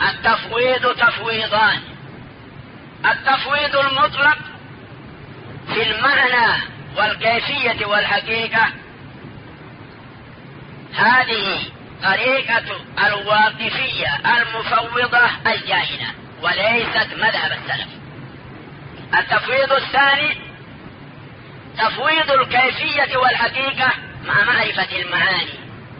التفويض تفويضان: التفويض المطلق في المعنى والكيفية والحقيقة، هذه طريقة الواقفية المفوضة الجاهلة وليست مذهب السلف. التفويض الثاني تفويض الكيفية والحقيقة مع معرفة المعاني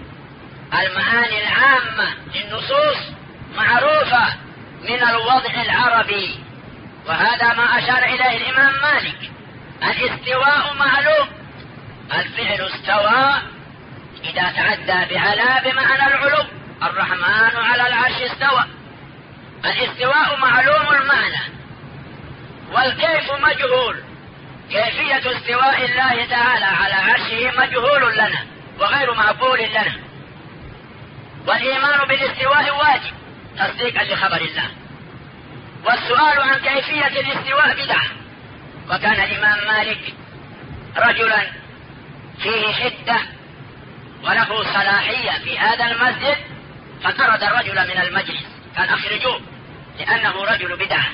العامة للنصوص معروفة من الوضع العربي، وهذا ما أشار إليه الإمام مالك: الاستواء معلوم، الفعل استوى إذا تعدى بعلى بمعنى العلو، الرحمن على العرش استوى. الاستواء معلوم المعنى، والكيف مجهول، كيفية استواء الله تعالى على عرشه مجهول لنا وغير معقول لنا، والإيمان بالاستواء واجب تصديقا لخبر الله، والسؤال عن كيفية الاستواء بدعة. وكان الإمام مالك رجلا فيه حدة وله صلاحية في هذا المسجد، فطرد الرجل من المجلس، كان أخرجوه لأنه رجل بدعة.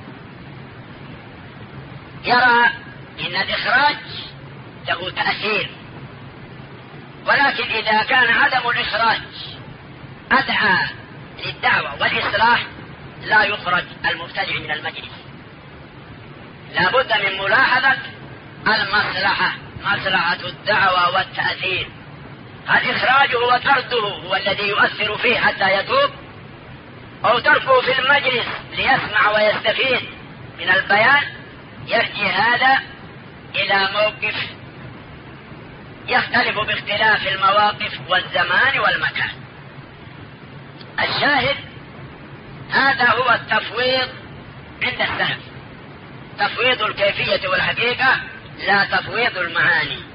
يرى إن الإخراج له تأثير، ولكن إذا كان عدم الإخراج أدعى للدعوة والإصلاح لا يخرج المبتدع من المجلس. لا بد من ملاحظة المصلحة، مصلحة الدعوة والتأثير. الإخراج هو طرده، هو الذي يؤثر فيه حتى يتوب، أو تركه في المجلس ليسمع ويستفيد من البيان، يرجع هذا إلى موقف يختلف باختلاف المواقف والزمان والمكان. الشاهد هذا هو التفويض عند السلف، تفويض الكيفية والحقيقة لا تفويض المعاني.